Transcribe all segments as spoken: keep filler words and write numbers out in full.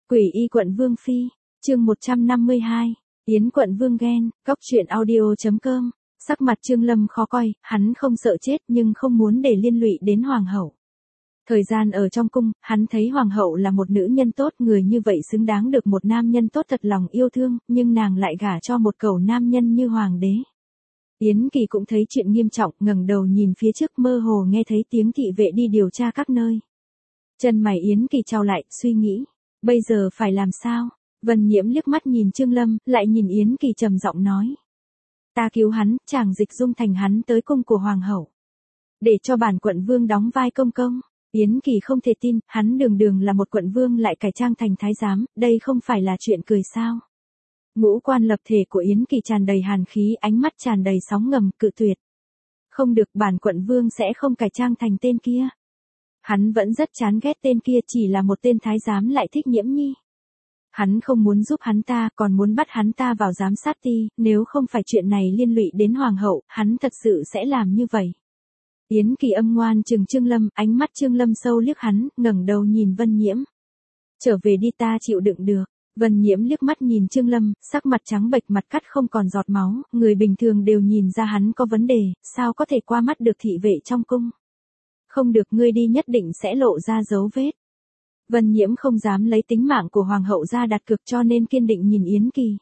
Quỷ y quận Vương Phi, chương một trăm năm mươi hai, Yến quận Vương ghen, cóc truyện audio.com, sắc mặt Trương Lâm khó coi, hắn không sợ chết nhưng không muốn để liên lụy đến Hoàng hậu. Thời gian ở trong cung, hắn thấy Hoàng hậu là một nữ nhân tốt, người như vậy xứng đáng được một nam nhân tốt thật lòng yêu thương, nhưng nàng lại gả cho một cẩu nam nhân như Hoàng đế. Yến Kỳ cũng thấy chuyện nghiêm trọng, ngẩng đầu nhìn phía trước, mơ hồ nghe thấy tiếng thị vệ đi điều tra các nơi. Chân mày Yến Kỳ chau lại, suy nghĩ, bây giờ phải làm sao? Vân Nhiễm liếc mắt nhìn Trương Lâm, lại nhìn Yến Kỳ trầm giọng nói. Ta cứu hắn, chàng dịch dung thành hắn tới cung của Hoàng hậu. Để cho bản quận vương đóng vai công công. Yến Kỳ không thể tin, hắn đường đường là một quận vương lại cải trang thành thái giám, đây không phải là chuyện cười sao? Ngũ quan lập thể của Yến Kỳ tràn đầy hàn khí, ánh mắt tràn đầy sóng ngầm, cự tuyệt. Không được, bản quận vương sẽ không cải trang thành tên kia. Hắn vẫn rất chán ghét tên kia, chỉ là một tên thái giám lại thích Nhiễm Nhi. Hắn không muốn giúp hắn ta, còn muốn bắt hắn ta vào giám sát ti, nếu không phải chuyện này liên lụy đến Hoàng hậu, hắn thật sự sẽ làm như vậy. Yến Kỳ âm ngoan trừng Trương Lâm, ánh mắt Trương Lâm sâu liếc hắn, ngẩng đầu nhìn Vân Nhiễm. Trở về đi, ta chịu đựng được. Vân Nhiễm liếc mắt nhìn Trương Lâm, sắc mặt trắng bệch, mặt cắt không còn giọt máu, người bình thường đều nhìn ra hắn có vấn đề, sao có thể qua mắt được thị vệ trong cung. Không được, ngươi đi nhất định sẽ lộ ra dấu vết. Vân Nhiễm không dám lấy tính mạng của Hoàng hậu ra đặt cược, cho nên kiên định nhìn Yến Kỳ.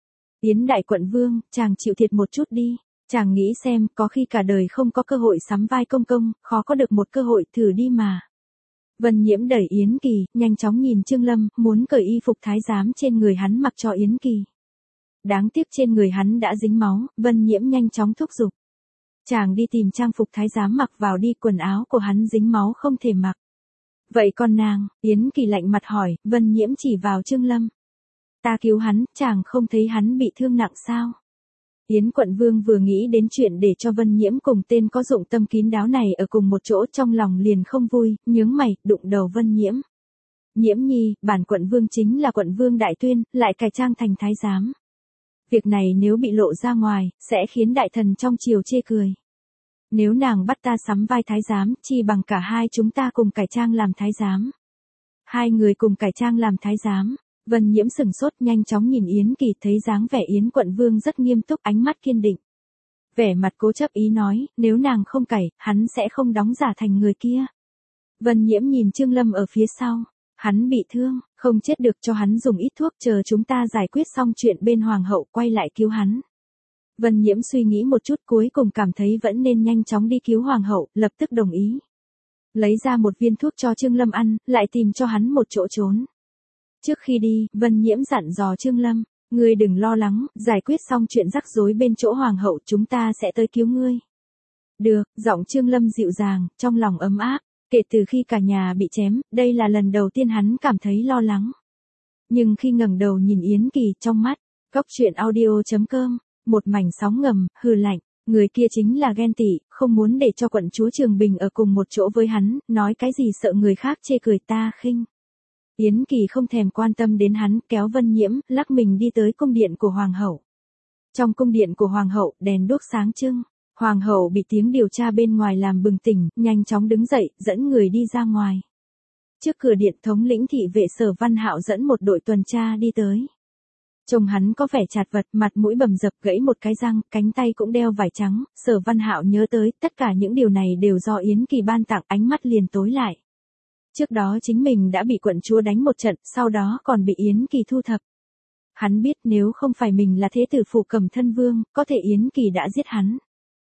Yến đại quận vương, chàng chịu thiệt một chút đi. Chàng nghĩ xem, có khi cả đời không có cơ hội sắm vai công công, khó có được một cơ hội, thử đi mà. Vân Nhiễm đẩy Yến Kỳ, nhanh chóng nhìn Trương Lâm, muốn cởi y phục thái giám trên người hắn mặc cho Yến Kỳ. Đáng tiếc trên người hắn đã dính máu, Vân Nhiễm nhanh chóng thúc giục. Chàng đi tìm trang phục thái giám mặc vào đi, quần áo của hắn dính máu không thể mặc. Vậy còn nàng? Yến Kỳ lạnh mặt hỏi, Vân Nhiễm chỉ vào Trương Lâm. Ta cứu hắn, chàng không thấy hắn bị thương nặng sao? Yến quận vương vừa nghĩ đến chuyện để cho Vân Nhiễm cùng tên có dụng tâm kín đáo này ở cùng một chỗ, trong lòng liền không vui, nhướng mày, đụng đầu Vân Nhiễm. Nhiễm Nhi, bản quận vương chính là quận vương đại tuyên, lại cải trang thành thái giám. Việc này nếu bị lộ ra ngoài, sẽ khiến đại thần trong triều chê cười. Nếu nàng bắt ta sắm vai thái giám, chi bằng cả hai chúng ta cùng cải trang làm thái giám. Hai người cùng cải trang làm thái giám. Vân Nhiễm sừng sốt, nhanh chóng nhìn Yến Kỳ, thấy dáng vẻ Yến quận vương rất nghiêm túc, ánh mắt kiên định. Vẻ mặt cố chấp ý nói, nếu nàng không cải, hắn sẽ không đóng giả thành người kia. Vân Nhiễm nhìn Trương Lâm ở phía sau, hắn bị thương, không chết được, cho hắn dùng ít thuốc, chờ chúng ta giải quyết xong chuyện bên Hoàng hậu quay lại cứu hắn. Vân Nhiễm suy nghĩ một chút, cuối cùng cảm thấy vẫn nên nhanh chóng đi cứu Hoàng hậu, lập tức đồng ý. Lấy ra một viên thuốc cho Trương Lâm ăn, lại tìm cho hắn một chỗ trốn. Trước khi đi, Vân Nhiễm dặn dò Trương Lâm, ngươi đừng lo lắng, giải quyết xong chuyện rắc rối bên chỗ Hoàng hậu, chúng ta sẽ tới cứu ngươi. Được, giọng Trương Lâm dịu dàng, trong lòng ấm áp, kể từ khi cả nhà bị chém, đây là lần đầu tiên hắn cảm thấy lo lắng. Nhưng khi ngẩng đầu nhìn Yến Kỳ, trong mắt, cóc truyện audio.com, một mảnh sóng ngầm, hừ lạnh, người kia chính là ghen tị, không muốn để cho quận chúa Trường Bình ở cùng một chỗ với hắn, nói cái gì sợ người khác chê cười ta khinh. Yến Kỳ không thèm quan tâm đến hắn, kéo Vân Nhiễm, lắc mình đi tới cung điện của Hoàng hậu. Trong cung điện của Hoàng hậu, đèn đuốc sáng trưng. Hoàng hậu bị tiếng điều tra bên ngoài làm bừng tỉnh, nhanh chóng đứng dậy, dẫn người đi ra ngoài. Trước cửa điện, thống lĩnh thị vệ Sở Văn Hạo dẫn một đội tuần tra đi tới. Trông hắn có vẻ chạt vật, mặt mũi bầm dập, gãy một cái răng, cánh tay cũng đeo vải trắng. Sở Văn Hạo nhớ tới, tất cả những điều này đều do Yến Kỳ ban tặng, ánh mắt liền tối lại. Trước đó chính mình đã bị quận chúa đánh một trận, sau đó còn bị Yến Kỳ thu thập. Hắn biết nếu không phải mình là thế tử phủ Cẩm Thân Vương, có thể Yến Kỳ đã giết hắn.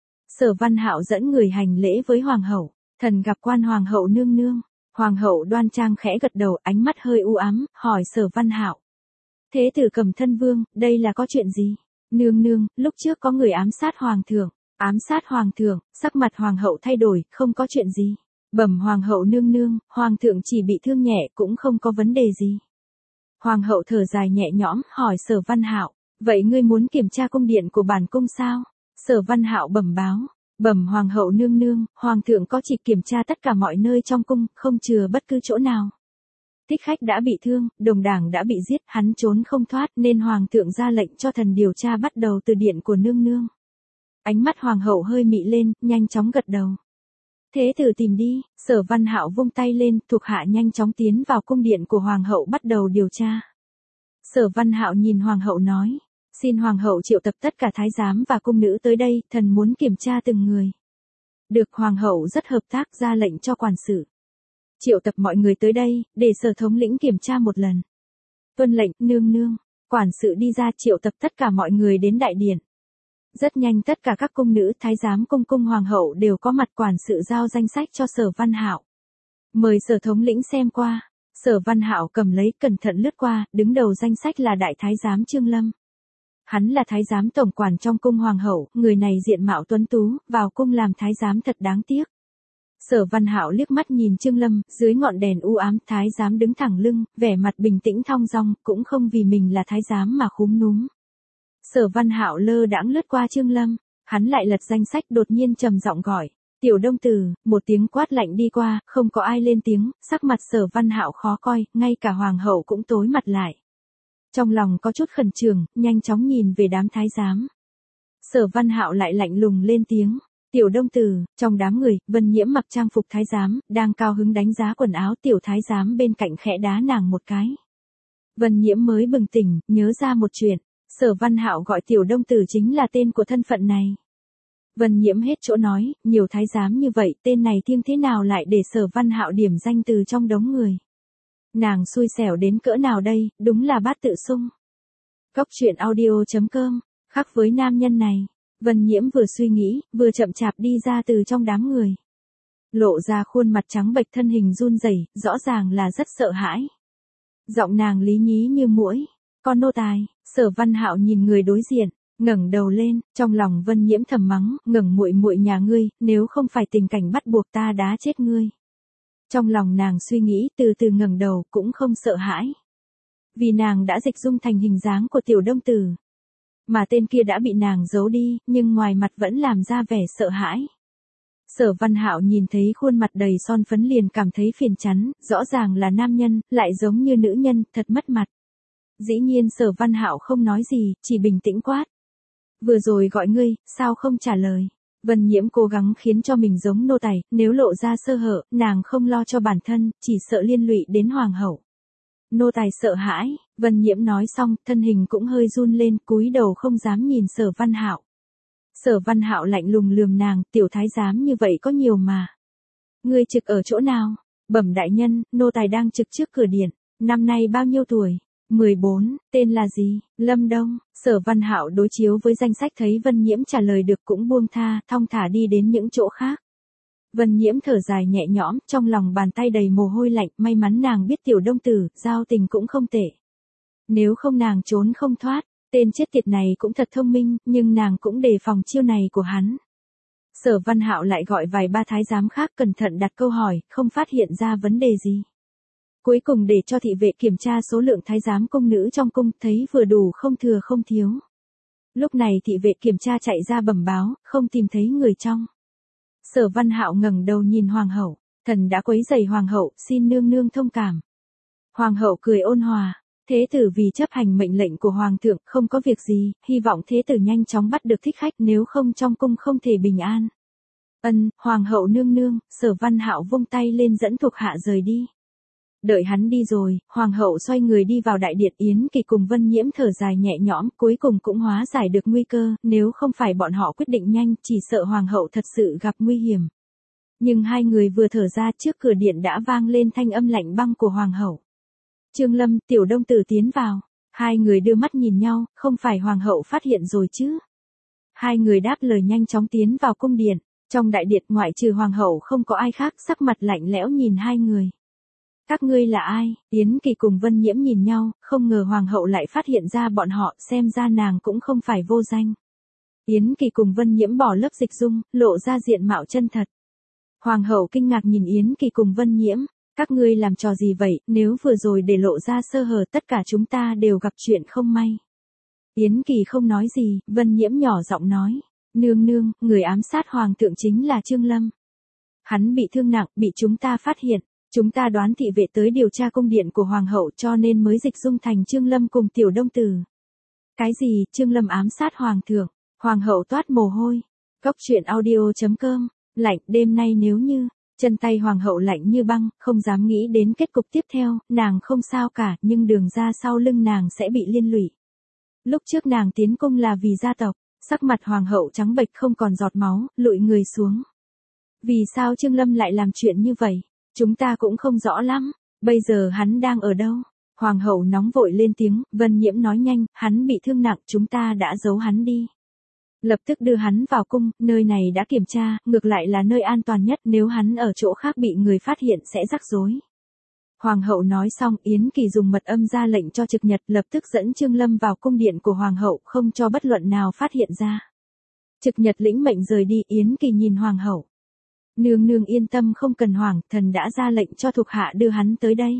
Sở Văn Hạo dẫn người hành lễ với Hoàng hậu, thần gặp quan Hoàng hậu nương nương. Hoàng hậu đoan trang khẽ gật đầu, ánh mắt hơi u ám, hỏi Sở Văn Hạo. Thế tử Cẩm Thân Vương, đây là có chuyện gì? Nương nương, lúc trước có người ám sát Hoàng thượng. Ám sát Hoàng thượng, sắc mặt Hoàng hậu thay đổi, không có chuyện gì. Bẩm Hoàng hậu nương nương, Hoàng thượng chỉ bị thương nhẹ, cũng không có vấn đề gì. Hoàng hậu thở dài nhẹ nhõm, hỏi Sở Văn Hạo, vậy ngươi muốn kiểm tra cung điện của bản cung sao? Sở Văn Hạo bẩm báo, bẩm Hoàng hậu nương nương, Hoàng thượng có chỉ kiểm tra tất cả mọi nơi trong cung, không chừa bất cứ chỗ nào. Thích khách đã bị thương, đồng đảng đã bị giết, hắn trốn không thoát, nên Hoàng thượng ra lệnh cho thần điều tra bắt đầu từ điện của nương nương. Ánh mắt Hoàng hậu hơi mị lên, nhanh chóng gật đầu. Thế tử tìm đi, Sở Văn Hạo vung tay lên, thuộc hạ nhanh chóng tiến vào cung điện của hoàng hậu bắt đầu điều tra. Sở Văn Hạo nhìn hoàng hậu nói, xin hoàng hậu triệu tập tất cả thái giám và cung nữ tới đây, thần muốn kiểm tra từng người. Được, hoàng hậu rất hợp tác, ra lệnh cho quản sự. Triệu tập mọi người tới đây, để Sở thống lĩnh kiểm tra một lần. Tuân lệnh, nương nương. Quản sự đi ra triệu tập tất cả mọi người đến đại điện. Rất nhanh tất cả các cung nữ, thái giám, cung cung hoàng hậu đều có mặt, quản sự giao danh sách cho Sở Văn Hạo. Mời Sở thống lĩnh xem qua. Sở Văn Hạo cầm lấy, cẩn thận lướt qua, đứng đầu danh sách là đại thái giám Trương Lâm. Hắn là thái giám tổng quản trong cung hoàng hậu, người này diện mạo tuấn tú, vào cung làm thái giám thật đáng tiếc. Sở Văn Hạo liếc mắt nhìn Trương Lâm, dưới ngọn đèn u ám, thái giám đứng thẳng lưng, vẻ mặt bình tĩnh thong dong, cũng không vì mình là thái giám mà khúm núm. Sở Văn Hạo lơ đãng lướt qua Trương Lâm, hắn lại lật danh sách, đột nhiên trầm giọng gọi, "Tiểu Đông Tử", một tiếng quát lạnh đi qua, không có ai lên tiếng, sắc mặt Sở Văn Hạo khó coi, ngay cả hoàng hậu cũng tối mặt lại. Trong lòng có chút khẩn trương, nhanh chóng nhìn về đám thái giám. Sở Văn Hạo lại lạnh lùng lên tiếng, "Tiểu Đông Tử", trong đám người, Vân Nhiễm mặc trang phục thái giám, đang cao hứng đánh giá quần áo, tiểu thái giám bên cạnh khẽ đá nàng một cái. Vân Nhiễm mới bừng tỉnh, nhớ ra một chuyện, Sở Văn Hạo gọi Tiểu Đông Tử chính là tên của thân phận này. Vân Nhiễm hết chỗ nói, nhiều thái giám như vậy, tên này thiêng thế nào lại để Sở Văn Hạo điểm danh từ trong đống người. Nàng xui xẻo đến cỡ nào đây, đúng là bát tự sung. Cốc truyện audio chấm com, khác với nam nhân này. Vân Nhiễm vừa suy nghĩ, vừa chậm chạp đi ra từ trong đám người. Lộ ra khuôn mặt trắng bệch, thân hình run rẩy, rõ ràng là rất sợ hãi. Giọng nàng lý nhí như muỗi, "Con nô tài." Sở Văn Hạo nhìn người đối diện, ngẩng đầu lên, trong lòng Vân Nhiễm thầm mắng, "Ngẩng muội muội nhà ngươi, nếu không phải tình cảnh bắt buộc ta đá chết ngươi." Trong lòng nàng suy nghĩ, từ từ ngẩng đầu, cũng không sợ hãi. Vì nàng đã dịch dung thành hình dáng của Tiểu Đông Tử. Mà tên kia đã bị nàng giấu đi, nhưng ngoài mặt vẫn làm ra vẻ sợ hãi. Sở Văn Hạo nhìn thấy khuôn mặt đầy son phấn liền cảm thấy phiền chán, rõ ràng là nam nhân, lại giống như nữ nhân, thật mất mặt. Dĩ nhiên Sở Văn Hạo không nói gì, chỉ bình tĩnh quát. "Vừa rồi gọi ngươi, sao không trả lời?" Vân Nhiễm cố gắng khiến cho mình giống nô tài, nếu lộ ra sơ hở, nàng không lo cho bản thân, chỉ sợ liên lụy đến hoàng hậu. Nô tài sợ hãi, Vân Nhiễm nói xong, thân hình cũng hơi run lên, cúi đầu không dám nhìn Sở Văn Hạo. Sở Văn Hạo lạnh lùng lườm nàng, "Tiểu thái giám như vậy có nhiều mà. Ngươi trực ở chỗ nào?" "Bẩm đại nhân, nô tài đang trực trước cửa điện." "Năm nay bao nhiêu tuổi?" mười bốn, "Tên là gì?" "Lâm Đông." Sở Văn Hạo đối chiếu với danh sách thấy Vân Nhiễm trả lời được cũng buông tha, thong thả đi đến những chỗ khác. Vân Nhiễm thở dài nhẹ nhõm, trong lòng bàn tay đầy mồ hôi lạnh, may mắn nàng biết Tiểu Đông Tử, giao tình cũng không tệ. Nếu không nàng trốn không thoát, tên chết tiệt này cũng thật thông minh, nhưng nàng cũng đề phòng chiêu này của hắn. Sở Văn Hạo lại gọi vài ba thái giám khác cẩn thận đặt câu hỏi, không phát hiện ra vấn đề gì. Cuối cùng để cho thị vệ kiểm tra số lượng thái giám cung nữ trong cung, thấy vừa đủ không thừa không thiếu. Lúc này thị vệ kiểm tra chạy ra bẩm báo, không tìm thấy người trong. Sở Văn Hạo ngẩng đầu nhìn hoàng hậu, "Thần đã quấy rầy hoàng hậu, xin nương nương thông cảm." Hoàng hậu cười ôn hòa, "Thế tử vì chấp hành mệnh lệnh của hoàng thượng, không có việc gì, hy vọng thế tử nhanh chóng bắt được thích khách, nếu không trong cung không thể bình an." "Ân, hoàng hậu nương nương." Sở Văn Hạo vung tay lên dẫn thuộc hạ rời đi. Đợi hắn đi rồi, hoàng hậu xoay người đi vào đại điện, Yến Kỳ cùng Vân Nhiễm thở dài nhẹ nhõm, cuối cùng cũng hóa giải được nguy cơ, nếu không phải bọn họ quyết định nhanh, chỉ sợ hoàng hậu thật sự gặp nguy hiểm. Nhưng hai người vừa thở ra, trước cửa điện đã vang lên thanh âm lạnh băng của hoàng hậu. "Trương Lâm, Tiểu Đông Tử tiến vào." Hai người đưa mắt nhìn nhau, không phải hoàng hậu phát hiện rồi chứ? Hai người đáp lời nhanh chóng tiến vào cung điện, trong đại điện ngoại trừ hoàng hậu không có ai khác, sắc mặt lạnh lẽo nhìn hai người. "Các ngươi là ai?" Yến Kỳ cùng Vân Nhiễm nhìn nhau, không ngờ hoàng hậu lại phát hiện ra bọn họ, xem ra nàng cũng không phải vô danh. Yến Kỳ cùng Vân Nhiễm bỏ lớp dịch dung, lộ ra diện mạo chân thật. Hoàng hậu kinh ngạc nhìn Yến Kỳ cùng Vân Nhiễm, "Các ngươi làm trò gì vậy, nếu vừa rồi để lộ ra sơ hở tất cả chúng ta đều gặp chuyện không may." Yến Kỳ không nói gì, Vân Nhiễm nhỏ giọng nói, "Nương nương, người ám sát hoàng thượng chính là Trương Lâm. Hắn bị thương nặng, bị chúng ta phát hiện. Chúng ta đoán thị vệ tới điều tra cung điện của hoàng hậu cho nên mới dịch dung thành Trương Lâm cùng Tiểu Đông Tử." "Cái gì, Trương Lâm ám sát hoàng thượng?" Hoàng hậu toát mồ hôi. Cốc truyện audio chấm com Lạnh, đêm nay nếu như, chân tay hoàng hậu lạnh như băng, không dám nghĩ đến kết cục tiếp theo, nàng không sao cả, nhưng đường ra sau lưng nàng sẽ bị liên lụy. Lúc trước nàng tiến cung là vì gia tộc, sắc mặt hoàng hậu trắng bệch không còn giọt máu, lụi người xuống. Vì sao Trương Lâm lại làm chuyện như vậy? Chúng ta cũng không rõ lắm, bây giờ hắn đang ở đâu? Hoàng hậu nóng vội lên tiếng, Vân Nhiễm nói nhanh, hắn bị thương nặng, chúng ta đã giấu hắn đi. Lập tức đưa hắn vào cung, nơi này đã kiểm tra, ngược lại là nơi an toàn nhất, nếu hắn ở chỗ khác bị người phát hiện sẽ rắc rối. Hoàng hậu nói xong, Yến Kỳ dùng mật âm ra lệnh cho Trực Nhật, lập tức dẫn Trương Lâm vào cung điện của hoàng hậu, không cho bất luận nào phát hiện ra. Trực Nhật lĩnh mệnh rời đi, Yến Kỳ nhìn hoàng hậu. Nương nương yên tâm, không cần hoảng, thần đã ra lệnh cho thuộc hạ đưa hắn tới đây.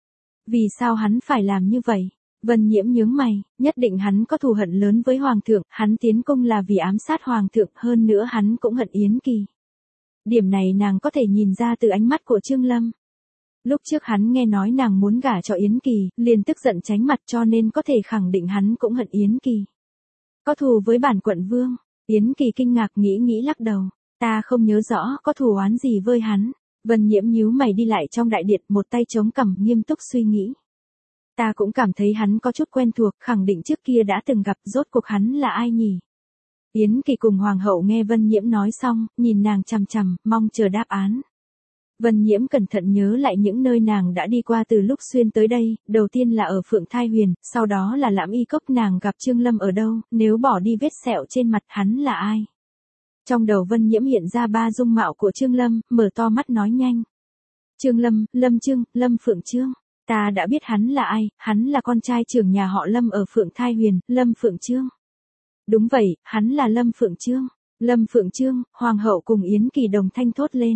Vì sao hắn phải làm như vậy? Vân Nhiễm nhướng mày, nhất định hắn có thù hận lớn với hoàng thượng, hắn tiến cung là vì ám sát hoàng thượng, hơn nữa hắn cũng hận Yến Kỳ. Điểm này nàng có thể nhìn ra từ ánh mắt của Trương Lâm. Lúc trước hắn nghe nói nàng muốn gả cho Yến Kỳ, liền tức giận tránh mặt, cho nên có thể khẳng định hắn cũng hận Yến Kỳ. Có thù với bản quận vương? Yến Kỳ kinh ngạc nghĩ nghĩ lắc đầu, ta không nhớ rõ có thù oán gì với hắn. Vân Nhiễm nhíu mày đi lại trong đại điện, một tay chống cằm nghiêm túc suy nghĩ. Ta cũng cảm thấy hắn có chút quen thuộc, khẳng định trước kia đã từng gặp, rốt cuộc hắn là ai nhỉ? Yến Kỳ cùng hoàng hậu nghe Vân Nhiễm nói xong, nhìn nàng chằm chằm, mong chờ đáp án. Vân Nhiễm cẩn thận nhớ lại những nơi nàng đã đi qua từ lúc xuyên tới đây, đầu tiên là ở Phượng Thai Huyền, sau đó là Lãm Y Cốc, nàng gặp Trương Lâm ở đâu, nếu bỏ đi vết sẹo trên mặt hắn là ai? Trong đầu Vân Nhiễm hiện ra ba dung mạo của Trương Lâm, mở to mắt nói nhanh. Trương Lâm, Lâm Trương, Lâm Phượng Trương. Ta đã biết hắn là ai, hắn là con trai trưởng nhà họ Lâm ở Phượng Thai Huyền, Lâm Phượng Trương. Đúng vậy, hắn là Lâm Phượng Trương. Lâm Phượng Trương, hoàng hậu cùng Yến Kỳ đồng thanh thốt lên.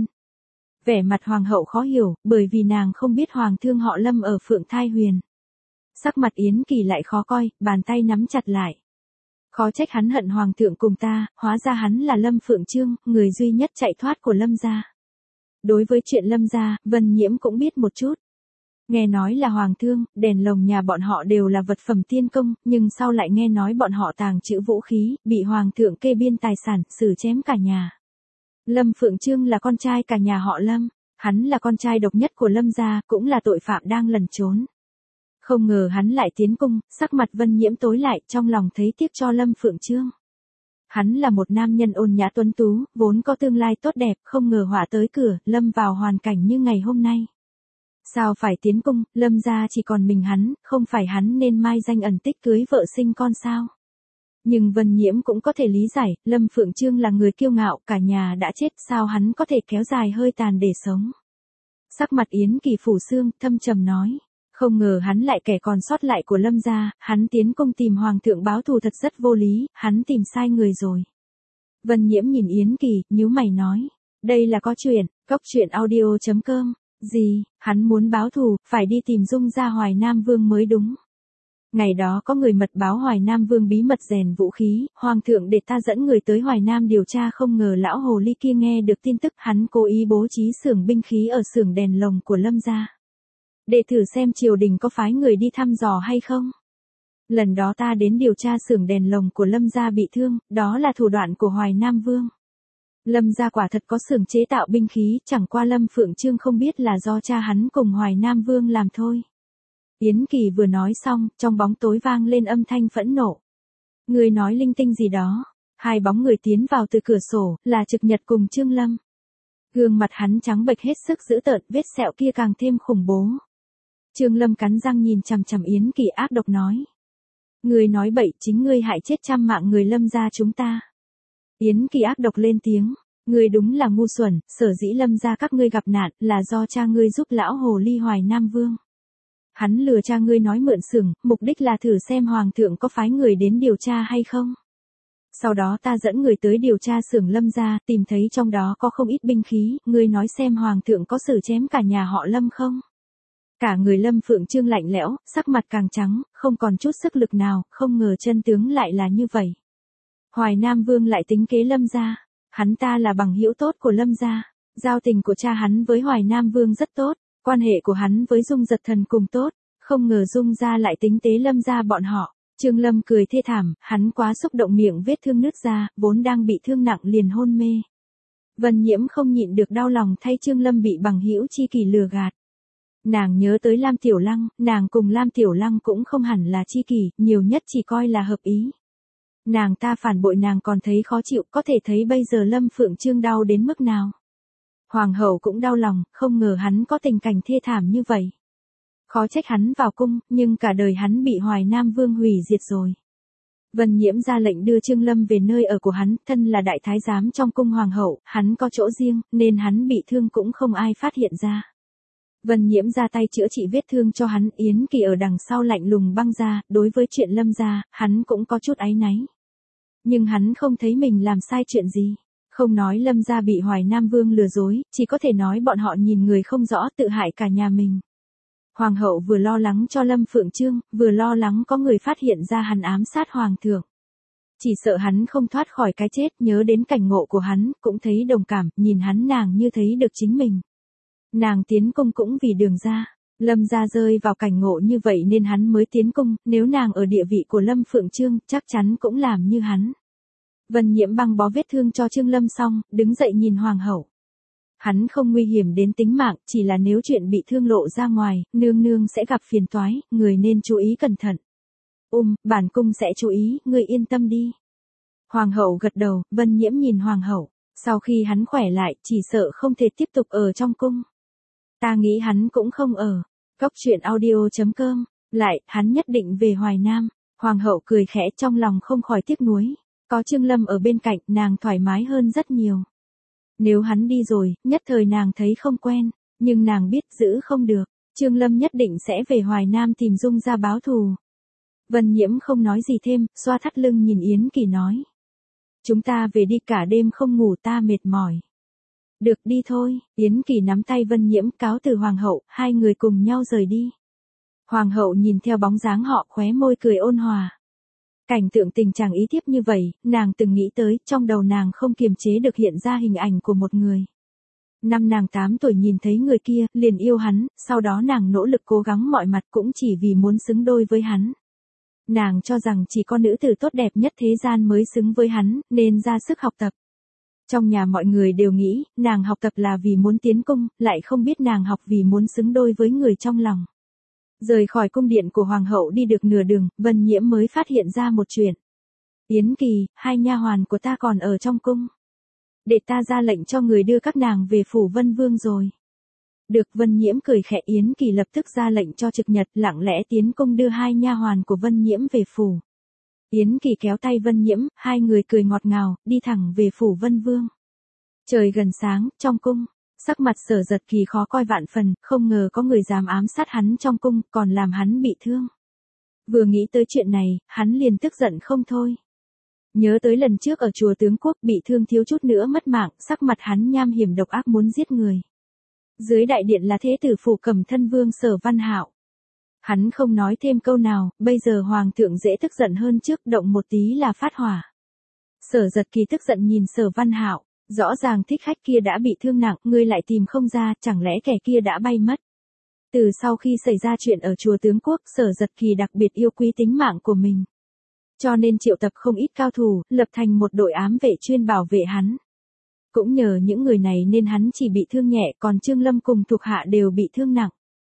Vẻ mặt hoàng hậu khó hiểu, bởi vì nàng không biết hoàng thương họ Lâm ở Phượng Thai Huyền. Sắc mặt Yến Kỳ lại khó coi, bàn tay nắm chặt lại. Khó trách hắn hận hoàng thượng cùng ta, hóa ra hắn là Lâm Phượng Trương, người duy nhất chạy thoát của Lâm gia. Đối với chuyện Lâm gia, Vân Nhiễm cũng biết một chút. Nghe nói là hoàng thương, đèn lồng nhà bọn họ đều là vật phẩm tiên công, nhưng sau lại nghe nói bọn họ tàng trữ vũ khí, bị hoàng thượng kê biên tài sản, xử chém cả nhà. Lâm Phượng Trương là con trai cả nhà họ Lâm, hắn là con trai độc nhất của Lâm gia, cũng là tội phạm đang lẩn trốn. Không ngờ hắn lại tiến cung, sắc mặt Vân Nhiễm tối lại, trong lòng thấy tiếc cho Lâm Phượng Trương. Hắn là một nam nhân ôn nhã tuấn tú, vốn có tương lai tốt đẹp, không ngờ họa tới cửa, lâm vào hoàn cảnh như ngày hôm nay. Sao phải tiến cung, Lâm gia chỉ còn mình hắn, không phải hắn nên mai danh ẩn tích cưới vợ sinh con sao? Nhưng Vân Nhiễm cũng có thể lý giải, Lâm Phượng Trương là người kiêu ngạo, cả nhà đã chết, sao hắn có thể kéo dài hơi tàn để sống? Sắc mặt Yến Kỳ phủ xương, thâm trầm nói. Không ngờ hắn lại kẻ còn sót lại của Lâm gia, hắn tiến công tìm hoàng thượng báo thù thật rất vô lý, hắn tìm sai người rồi. Vân Nhiễm nhìn Yến Kỳ, nhíu mày nói. Đây là có chuyện, cốc truyện audio chấm com. Gì, hắn muốn báo thù, phải đi tìm Dung gia Hoài Nam Vương mới đúng. Ngày đó có người mật báo Hoài Nam Vương bí mật rèn vũ khí, hoàng thượng để ta dẫn người tới Hoài Nam điều tra, không ngờ lão hồ ly kia nghe được tin tức, hắn cố ý bố trí xưởng binh khí ở xưởng đèn lồng của Lâm gia. Để thử xem triều đình có phái người đi thăm dò hay không. Lần đó ta đến điều tra xưởng đèn lồng của Lâm gia bị thương, đó là thủ đoạn của Hoài Nam Vương. Lâm gia quả thật có xưởng chế tạo binh khí, chẳng qua Lâm Phượng Trương không biết là do cha hắn cùng Hoài Nam Vương làm thôi. Yến Kỳ vừa nói xong, trong bóng tối vang lên âm thanh phẫn nộ. Người nói linh tinh gì đó. Hai bóng người tiến vào từ cửa sổ, là Trực Nhật cùng Trương Lâm. Gương mặt hắn trắng bệch hết sức dữ tợn, vết sẹo kia càng thêm khủng bố. Trương Lâm cắn răng nhìn chằm chằm Yến Kỳ ác độc nói. Người nói bậy, chính ngươi hại chết trăm mạng người Lâm gia chúng ta. Yến Kỳ ác độc lên tiếng. Ngươi đúng là ngu xuẩn, sở dĩ Lâm gia các ngươi gặp nạn, là do cha ngươi giúp lão hồ ly Hoài Nam Vương. Hắn lừa cha ngươi nói mượn xưởng, mục đích là thử xem hoàng thượng có phái người đến điều tra hay không. Sau đó ta dẫn người tới điều tra xưởng Lâm gia, tìm thấy trong đó có không ít binh khí, ngươi nói xem hoàng thượng có xử chém cả nhà họ Lâm không? Cả người Lâm Phượng Trương lạnh lẽo, sắc mặt càng trắng, không còn chút sức lực nào, không ngờ chân tướng lại là như vậy. Hoài Nam Vương lại tính kế Lâm gia, hắn ta là bằng hữu tốt của Lâm gia, giao tình của cha hắn với Hoài Nam Vương rất tốt, quan hệ của hắn với Dung Giật Thần cùng tốt, không ngờ Dung gia lại tính tế Lâm gia bọn họ. Trương Lâm cười thê thảm, hắn quá xúc động, miệng vết thương nứt ra, vốn đang bị thương nặng liền hôn mê. Vân Nhiễm không nhịn được đau lòng thay Trương Lâm bị bằng hữu chi kỷ lừa gạt. Nàng nhớ tới Lam Tiểu Lăng, nàng cùng Lam Tiểu Lăng cũng không hẳn là chi kỷ, nhiều nhất chỉ coi là hợp ý. Nàng ta phản bội nàng còn thấy khó chịu, có thể thấy bây giờ Lâm Phượng Trương đau đến mức nào. Hoàng hậu cũng đau lòng, không ngờ hắn có tình cảnh thê thảm như vậy. Khó trách hắn vào cung, nhưng cả đời hắn bị Hoài Nam Vương hủy diệt rồi. Vân Nhiễm ra lệnh đưa Trương Lâm về nơi ở của hắn, thân là đại thái giám trong cung hoàng hậu, hắn có chỗ riêng, nên hắn bị thương cũng không ai phát hiện ra. Vân Nhiễm ra tay chữa trị vết thương cho hắn, Yến Kỳ ở đằng sau lạnh lùng băng ra, đối với chuyện Lâm gia, hắn cũng có chút áy náy. Nhưng hắn không thấy mình làm sai chuyện gì. Không nói Lâm gia bị Hoài Nam Vương lừa dối, chỉ có thể nói bọn họ nhìn người không rõ tự hại cả nhà mình. Hoàng hậu vừa lo lắng cho Lâm Phượng Trương, vừa lo lắng có người phát hiện ra hắn ám sát hoàng thượng. Chỉ sợ hắn không thoát khỏi cái chết, nhớ đến cảnh ngộ của hắn, cũng thấy đồng cảm, nhìn hắn nàng như thấy được chính mình. Nàng tiến cung cũng vì đường ra, Lâm gia rơi vào cảnh ngộ như vậy nên hắn mới tiến cung, nếu nàng ở địa vị của Lâm Phượng Trương, chắc chắn cũng làm như hắn. Vân Nhiễm băng bó vết thương cho Trương Lâm xong, đứng dậy nhìn hoàng hậu. Hắn không nguy hiểm đến tính mạng, chỉ là nếu chuyện bị thương lộ ra ngoài, nương nương sẽ gặp phiền toái, người nên chú ý cẩn thận. Um, bản cung sẽ chú ý, người yên tâm đi. Hoàng hậu gật đầu, Vân Nhiễm nhìn hoàng hậu, sau khi hắn khỏe lại, chỉ sợ không thể tiếp tục ở trong cung. Ta nghĩ hắn cũng không ở. Cốc truyện audio chấm com, lại, hắn nhất định về Hoài Nam. Hoàng hậu cười khẽ trong lòng không khỏi tiếc nuối. Có Trương Lâm ở bên cạnh, nàng thoải mái hơn rất nhiều. Nếu hắn đi rồi, nhất thời nàng thấy không quen, nhưng nàng biết giữ không được, Trương Lâm nhất định sẽ về Hoài Nam tìm Dung ra báo thù. Vân Nhiễm không nói gì thêm, xoa thắt lưng nhìn Yến Kỳ nói. Chúng ta về đi, cả đêm không ngủ ta mệt mỏi. Được, đi thôi. Yến Kỳ nắm tay Vân Nhiễm cáo từ hoàng hậu, hai người cùng nhau rời đi. Hoàng hậu nhìn theo bóng dáng họ, khóe môi cười ôn hòa. Cảnh tượng tình trạng ý tiếp như vậy, nàng từng nghĩ tới, trong đầu nàng không kiềm chế được hiện ra hình ảnh của một người. Năm nàng tám tuổi nhìn thấy người kia, liền yêu hắn, sau đó nàng nỗ lực cố gắng mọi mặt cũng chỉ vì muốn xứng đôi với hắn. Nàng cho rằng chỉ có nữ tử tốt đẹp nhất thế gian mới xứng với hắn, nên ra sức học tập. Trong nhà mọi người đều nghĩ, nàng học tập là vì muốn tiến cung, lại không biết nàng học vì muốn xứng đôi với người trong lòng. Rời khỏi cung điện của hoàng hậu đi được nửa đường, Vân Nhiễm mới phát hiện ra một chuyện. Yến Kỳ, hai nha hoàn của ta còn ở trong cung. Để ta ra lệnh cho người đưa các nàng về phủ Vân Vương rồi. Được, Vân Nhiễm cười khẽ. Yến Kỳ lập tức ra lệnh cho Trực Nhật lặng lẽ tiến cung đưa hai nha hoàn của Vân Nhiễm về phủ. Yến Kỳ kéo tay Vân Nhiễm, hai người cười ngọt ngào, đi thẳng về phủ Vân Vương. Trời gần sáng, trong cung, sắc mặt Sở Giật Kỳ khó coi vạn phần, không ngờ có người dám ám sát hắn trong cung, còn làm hắn bị thương. Vừa nghĩ tới chuyện này, hắn liền tức giận không thôi. Nhớ tới lần trước ở chùa Tướng Quốc bị thương thiếu chút nữa mất mạng, sắc mặt hắn nham hiểm độc ác muốn giết người. Dưới đại điện là thế tử phủ Cẩm Thân Vương Sở Văn Hạo. Hắn không nói thêm câu nào, bây giờ hoàng thượng dễ tức giận hơn trước, động một tí là phát hỏa. Sở Giật Kỳ tức giận nhìn Sở Văn Hạo, rõ ràng thích khách kia đã bị thương nặng, ngươi lại tìm không ra, chẳng lẽ kẻ kia đã bay mất. Từ sau khi xảy ra chuyện ở chùa Tướng Quốc, Sở Giật Kỳ đặc biệt yêu quý tính mạng của mình. Cho nên triệu tập không ít cao thủ, lập thành một đội ám vệ chuyên bảo vệ hắn. Cũng nhờ những người này nên hắn chỉ bị thương nhẹ, còn Trương Lâm cùng thuộc hạ đều bị thương nặng.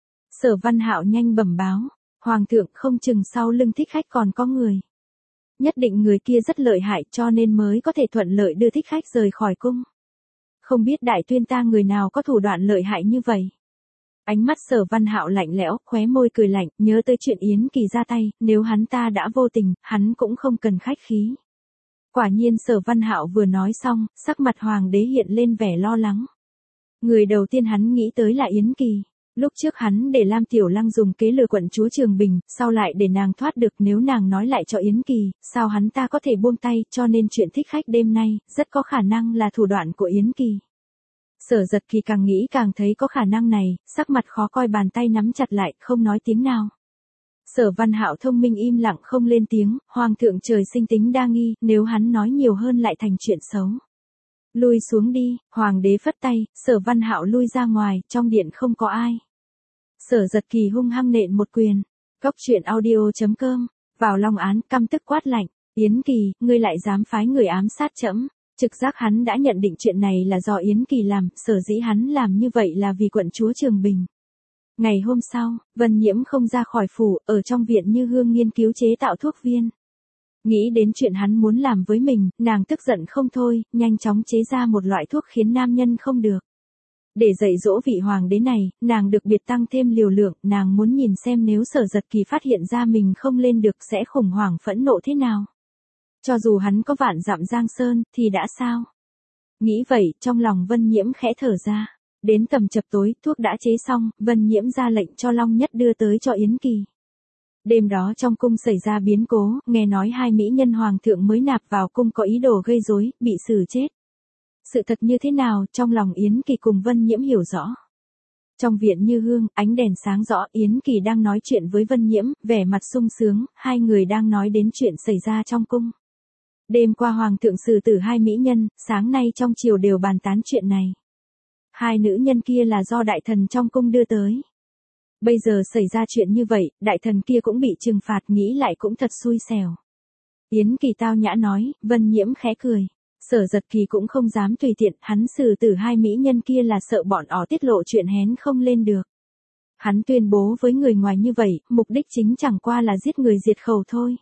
Sở Văn Hạo nhanh bẩm báo, hoàng thượng, không chừng sau lưng thích khách còn có người. Nhất định người kia rất lợi hại cho nên mới có thể thuận lợi đưa thích khách rời khỏi cung. Không biết đại tuyên ta người nào có thủ đoạn lợi hại như vậy. Ánh mắt Sở Văn Hạo lạnh lẽo, khóe môi cười lạnh, nhớ tới chuyện Yến Kỳ ra tay, nếu hắn ta đã vô tình, hắn cũng không cần khách khí. Quả nhiên Sở Văn Hạo vừa nói xong, sắc mặt hoàng đế hiện lên vẻ lo lắng. Người đầu tiên hắn nghĩ tới là Yến Kỳ. Lúc trước hắn để Lam Tiểu Lăng dùng kế lừa quận chúa Trường Bình, sau lại để nàng thoát được, nếu nàng nói lại cho Yến Kỳ, sao hắn ta có thể buông tay, cho nên chuyện thích khách đêm nay, rất có khả năng là thủ đoạn của Yến Kỳ. Sở Giật Kỳ càng nghĩ càng thấy có khả năng này, sắc mặt khó coi, bàn tay nắm chặt lại, không nói tiếng nào. Sở Văn Hạo thông minh im lặng không lên tiếng, hoàng thượng trời sinh tính đa nghi, nếu hắn nói nhiều hơn lại thành chuyện xấu. Lui xuống đi, hoàng đế phất tay, Sở Văn Hạo lui ra ngoài, trong điện không có ai. Sở Giật Kỳ hung hăng nện một quyền. Cốc truyện audio chấm com, vào long án, căm tức quát lạnh, Yến Kỳ, ngươi lại dám phái người ám sát trẫm. Trực giác hắn đã nhận định chuyện này là do Yến Kỳ làm, sở dĩ hắn làm như vậy là vì quận chúa Trường Bình. Ngày hôm sau, Vân Nhiễm không ra khỏi phủ, ở trong viện Như Hương nghiên cứu chế tạo thuốc viên. Nghĩ đến chuyện hắn muốn làm với mình, nàng tức giận không thôi, nhanh chóng chế ra một loại thuốc khiến nam nhân không được. Để dạy dỗ vị hoàng đế này, nàng được biệt tăng thêm liều lượng, nàng muốn nhìn xem nếu Sở Giật Kỳ phát hiện ra mình không lên được sẽ khủng hoảng phẫn nộ thế nào. Cho dù hắn có vạn dặm giang sơn, thì đã sao? Nghĩ vậy, trong lòng Vân Nhiễm khẽ thở ra. Đến tầm chập tối, thuốc đã chế xong, Vân Nhiễm ra lệnh cho Long Nhất đưa tới cho Yến Kỳ. Đêm đó trong cung xảy ra biến cố, nghe nói hai mỹ nhân hoàng thượng mới nạp vào cung có ý đồ gây rối, bị xử chết. Sự thật như thế nào, trong lòng Yến Kỳ cùng Vân Nhiễm hiểu rõ. Trong viện Như Hương, ánh đèn sáng rõ, Yến Kỳ đang nói chuyện với Vân Nhiễm, vẻ mặt sung sướng, hai người đang nói đến chuyện xảy ra trong cung. Đêm qua hoàng thượng xử tử hai mỹ nhân, sáng nay trong triều đều bàn tán chuyện này. Hai nữ nhân kia là do đại thần trong cung đưa tới. Bây giờ xảy ra chuyện như vậy, đại thần kia cũng bị trừng phạt, nghĩ lại cũng thật xui xẻo. Yến Kỳ tao nhã nói, Vân Nhiễm khẽ cười. Sở Giật Kỳ cũng không dám tùy tiện, hắn xử tử hai mỹ nhân kia là sợ bọn họ tiết lộ chuyện hén không lên được. Hắn tuyên bố với người ngoài như vậy, mục đích chính chẳng qua là giết người diệt khẩu thôi.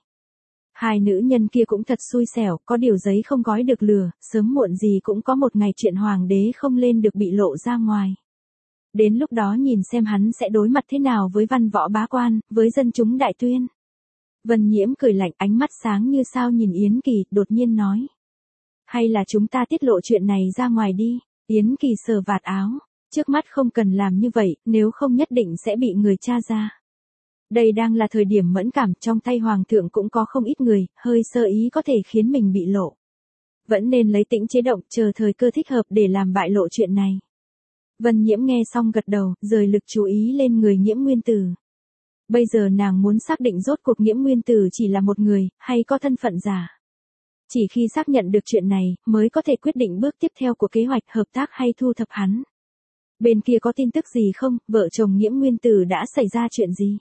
Hai nữ nhân kia cũng thật xui xẻo, có điều giấy không gói được lửa, sớm muộn gì cũng có một ngày chuyện hoàng đế không lên được bị lộ ra ngoài. Đến lúc đó nhìn xem hắn sẽ đối mặt thế nào với văn võ bá quan, với dân chúng đại tuyên. Vân Nhiễm cười lạnh, ánh mắt sáng như sao nhìn Yến Kỳ, đột nhiên nói. Hay là chúng ta tiết lộ chuyện này ra ngoài đi. Yến Kỳ sờ vạt áo. Trước mắt không cần làm như vậy, nếu không nhất định sẽ bị người tra ra. Đây đang là thời điểm mẫn cảm, trong tay hoàng thượng cũng có không ít người, hơi sơ ý có thể khiến mình bị lộ. Vẫn nên lấy tĩnh chế động, chờ thời cơ thích hợp để làm bại lộ chuyện này. Vân Nhiễm nghe xong gật đầu, rời lực chú ý lên người Nhiễm Nguyên Tử. Bây giờ nàng muốn xác định rốt cuộc Nhiễm Nguyên Tử chỉ là một người, hay có thân phận giả. Chỉ khi xác nhận được chuyện này, mới có thể quyết định bước tiếp theo của kế hoạch hợp tác hay thu thập hắn. Bên kia có tin tức gì không, vợ chồng Nhiễm Nguyên Tử đã xảy ra chuyện gì?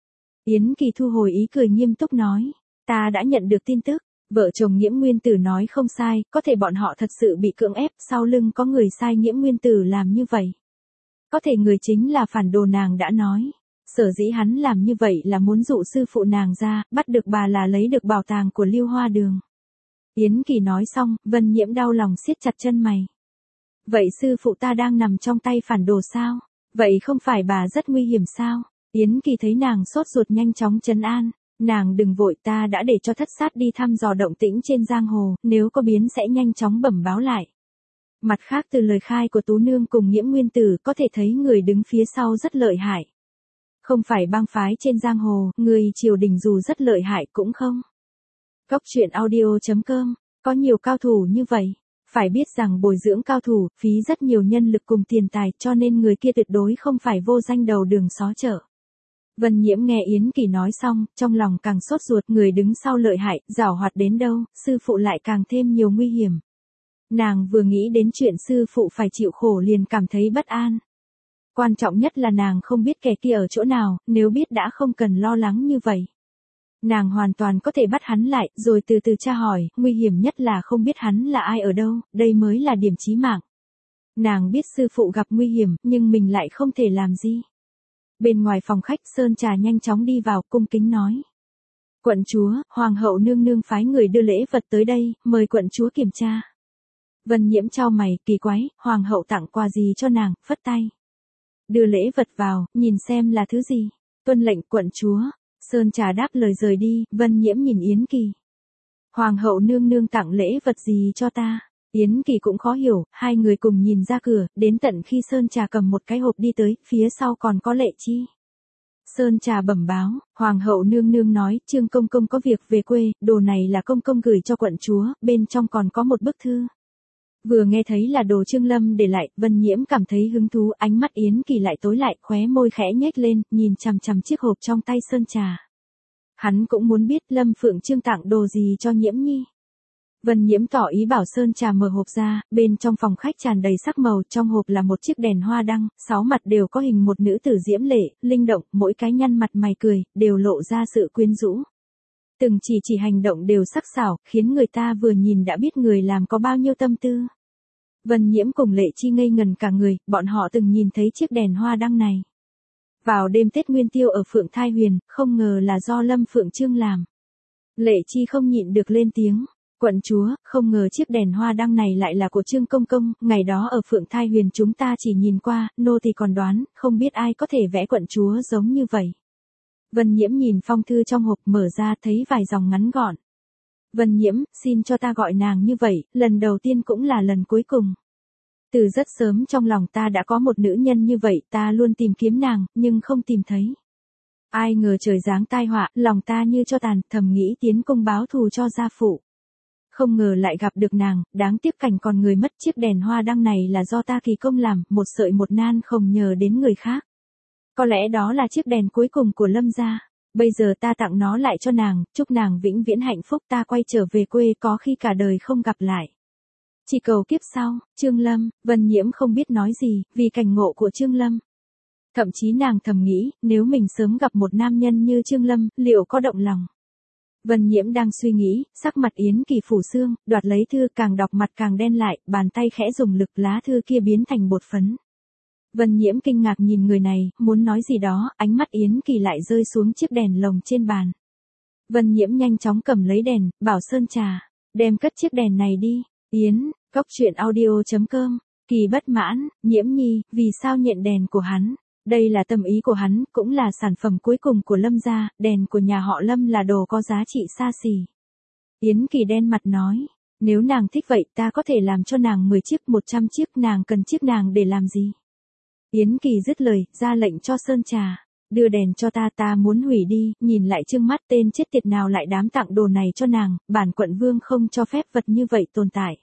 Yến Kỳ thu hồi ý cười nghiêm túc nói, ta đã nhận được tin tức, vợ chồng Nhiễm Nguyên Tử nói không sai, có thể bọn họ thật sự bị cưỡng ép, sau lưng có người sai Nhiễm Nguyên Tử làm như vậy. Có thể người chính là phản đồ nàng đã nói, sở dĩ hắn làm như vậy là muốn dụ sư phụ nàng ra, bắt được bà là lấy được bảo tàng của Lưu Hoa Đường. Yến Kỳ nói xong, Vân Nhiễm đau lòng siết chặt chân mày. Vậy sư phụ ta đang nằm trong tay phản đồ sao? Vậy không phải bà rất nguy hiểm sao? Yến Kỳ thấy nàng sốt ruột nhanh chóng trấn an. Nàng đừng vội, ta đã để cho thất sát đi thăm dò động tĩnh trên giang hồ, nếu có biến sẽ nhanh chóng bẩm báo lại. Mặt khác từ lời khai của Tú Nương cùng Nhiễm Nguyên Tử có thể thấy người đứng phía sau rất lợi hại. Không phải bang phái trên giang hồ, người triều đình dù rất lợi hại cũng không. Cốc truyện audio chấm com, có nhiều cao thủ như vậy. Phải biết rằng bồi dưỡng cao thủ, phí rất nhiều nhân lực cùng tiền tài, cho nên người kia tuyệt đối không phải vô danh đầu đường xó chợ. Vân Nhiễm nghe Yến Kỳ nói xong, trong lòng càng sốt ruột, người đứng sau lợi hại, giảo hoạt đến đâu, sư phụ lại càng thêm nhiều nguy hiểm. Nàng vừa nghĩ đến chuyện sư phụ phải chịu khổ liền cảm thấy bất an. Quan trọng nhất là nàng không biết kẻ kia ở chỗ nào, nếu biết đã không cần lo lắng như vậy. Nàng hoàn toàn có thể bắt hắn lại, rồi từ từ tra hỏi, nguy hiểm nhất là không biết hắn là ai ở đâu, đây mới là điểm chí mạng. Nàng biết sư phụ gặp nguy hiểm, nhưng mình lại không thể làm gì. Bên ngoài phòng khách, Sơn Trà nhanh chóng đi vào, cung kính nói. Quận chúa, hoàng hậu nương nương phái người đưa lễ vật tới đây, mời quận chúa kiểm tra. Vân Nhiễm chau mày, kỳ quái, hoàng hậu tặng quà gì cho nàng, phất tay. Đưa lễ vật vào, nhìn xem là thứ gì. Tuân lệnh quận chúa. Sơn Trà đáp lời rời đi, Vân Nhiễm nhìn Yến Kỳ. Hoàng hậu nương nương tặng lễ vật gì cho ta? Yến Kỳ cũng khó hiểu, hai người cùng nhìn ra cửa, đến tận khi Sơn Trà cầm một cái hộp đi tới, phía sau còn có Lệ Chi. Sơn Trà bẩm báo, Hoàng hậu nương nương nói, Trương công công có việc về quê, đồ này là công công gửi cho quận chúa, bên trong còn có một bức thư. Vừa nghe thấy là đồ Trương Lâm để lại, Vân Nhiễm cảm thấy hứng thú, ánh mắt Yến Kỳ lại tối lại, khóe môi khẽ nhếch lên, nhìn chằm chằm chiếc hộp trong tay Sơn Trà. Hắn cũng muốn biết Lâm Phượng Trương tặng đồ gì cho Nhiễm Nhi. Vân Nhiễm tỏ ý bảo Sơn Trà mở hộp ra, bên trong phòng khách tràn đầy sắc màu, trong hộp là một chiếc đèn hoa đăng, sáu mặt đều có hình một nữ tử diễm lệ, linh động, mỗi cái nhăn mặt mày cười, đều lộ ra sự quyến rũ. Từng chỉ chỉ hành động đều sắc sảo, khiến người ta vừa nhìn đã biết người làm có bao nhiêu tâm tư. Vân Nhiễm cùng Lệ Chi ngây ngần cả người, bọn họ từng nhìn thấy chiếc đèn hoa đăng này. Vào đêm Tết Nguyên Tiêu ở Phượng Thai Huyền, không ngờ là do Lâm Phượng Trương làm. Lệ Chi không nhịn được lên tiếng. Quận chúa, không ngờ chiếc đèn hoa đăng này lại là của Trương Công Công, ngày đó ở Phượng Thai Huyền chúng ta chỉ nhìn qua, nô thì còn đoán, không biết ai có thể vẽ quận chúa giống như vậy. Vân Nhiễm nhìn phong thư trong hộp mở ra thấy vài dòng ngắn gọn. Vân Nhiễm, xin cho ta gọi nàng như vậy, lần đầu tiên cũng là lần cuối cùng. Từ rất sớm trong lòng ta đã có một nữ nhân như vậy, ta luôn tìm kiếm nàng, nhưng không tìm thấy. Ai ngờ trời giáng tai họa, lòng ta như cho tàn, thầm nghĩ tiến công báo thù cho gia phụ. Không ngờ lại gặp được nàng, đáng tiếc cảnh còn người mất. Chiếc đèn hoa đăng này là do ta kỳ công làm, một sợi một nan không nhờ đến người khác. Có lẽ đó là chiếc đèn cuối cùng của Lâm gia. Bây giờ ta tặng nó lại cho nàng, chúc nàng vĩnh viễn hạnh phúc. Ta quay trở về quê có khi cả đời không gặp lại. Chỉ cầu kiếp sau. Trương Lâm. Vân Nhiễm không biết nói gì, vì cảnh ngộ của Trương Lâm. Thậm chí nàng thầm nghĩ, nếu mình sớm gặp một nam nhân như Trương Lâm, liệu có động lòng. Vân Nhiễm đang suy nghĩ, sắc mặt Yến Kỳ phủ xương, đoạt lấy thư, càng đọc mặt càng đen lại, bàn tay khẽ dùng lực, lá thư kia biến thành bột phấn. Vân Nhiễm kinh ngạc nhìn người này, muốn nói gì đó, ánh mắt Yến Kỳ lại rơi xuống chiếc đèn lồng trên bàn. Vân Nhiễm nhanh chóng cầm lấy đèn, bảo Sơn Trà, đem cất chiếc đèn này đi. Yến, cốc truyện audio chấm com, Kỳ bất mãn, Nhiễm nhi, vì sao nhận đèn của hắn? Đây là tâm ý của hắn, cũng là sản phẩm cuối cùng của Lâm gia, đèn của nhà họ Lâm là đồ có giá trị xa xỉ. Yến Kỳ đen mặt nói, nếu nàng thích vậy ta có thể làm cho nàng mười chiếc, một trăm chiếc, nàng cần chiếc nàng để làm gì? Yến Kỳ dứt lời, ra lệnh cho Sơn Trà, đưa đèn cho ta, ta muốn hủy đi. Nhìn lại trương mắt, tên chết tiệt nào lại dám tặng đồ này cho nàng, bản quận vương không cho phép vật như vậy tồn tại.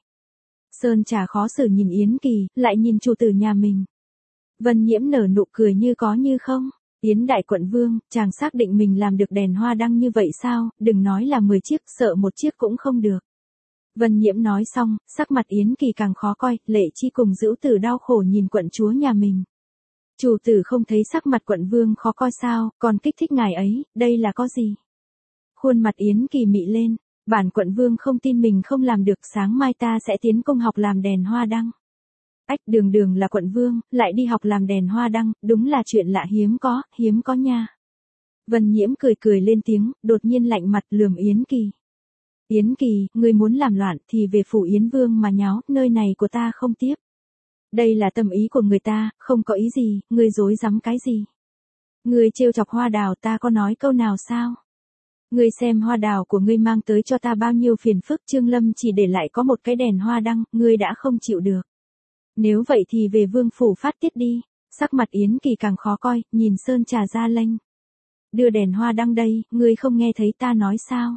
Sơn Trà khó xử nhìn Yến Kỳ, lại nhìn chủ tử nhà mình. Vân Nhiễm nở nụ cười như có như không. Yến đại quận vương, chàng xác định mình làm được đèn hoa đăng như vậy sao, đừng nói là mười chiếc, sợ một chiếc cũng không được. Vân Nhiễm nói xong, sắc mặt Yến Kỳ càng khó coi, Lệ Chi cùng Dữu Tử đau khổ nhìn quận chúa nhà mình. Chủ tử không thấy sắc mặt quận vương khó coi sao, còn kích thích ngài ấy, đây là có gì? Khuôn mặt Yến Kỳ mị lên, bản quận vương không tin mình không làm được, sáng mai ta sẽ tiến công học làm đèn hoa đăng. Ách, đường đường là quận vương, lại đi học làm đèn hoa đăng, đúng là chuyện lạ hiếm có, hiếm có nha. Vân Nhiễm cười cười lên tiếng, đột nhiên lạnh mặt lườm Yến Kỳ. Yến Kỳ, ngươi muốn làm loạn thì về phủ Yến Vương mà nháo, nơi này của ta không tiếp. Đây là tâm ý của người ta, không có ý gì, ngươi dối rắm cái gì? Ngươi trêu chọc hoa đào, ta có nói câu nào sao? Ngươi xem hoa đào của ngươi mang tới cho ta bao nhiêu phiền phức, Trương Lâm chỉ để lại có một cái đèn hoa đăng, ngươi đã không chịu được. Nếu vậy thì về vương phủ phát tiết đi. Sắc mặt Yến Kỳ càng khó coi, nhìn Sơn Trà ra lệnh. Đưa đèn hoa đăng đây, ngươi không nghe thấy ta nói sao?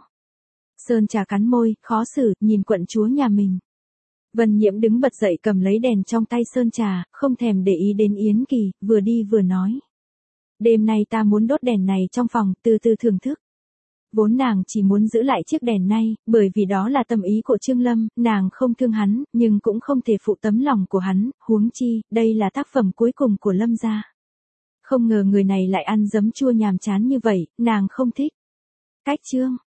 Sơn Trà cắn môi, khó xử, nhìn quận chúa nhà mình. Vân Nhiễm đứng bật dậy cầm lấy đèn trong tay Sơn Trà, không thèm để ý đến Yến Kỳ, vừa đi vừa nói. Đêm nay ta muốn đốt đèn này trong phòng, từ từ thưởng thức. Vốn nàng chỉ muốn giữ lại chiếc đèn này, bởi vì đó là tâm ý của Trương Lâm, nàng không thương hắn, nhưng cũng không thể phụ tấm lòng của hắn, huống chi, đây là tác phẩm cuối cùng của Lâm gia. Không ngờ người này lại ăn giấm chua nhàm chán như vậy, nàng không thích. Cách chương.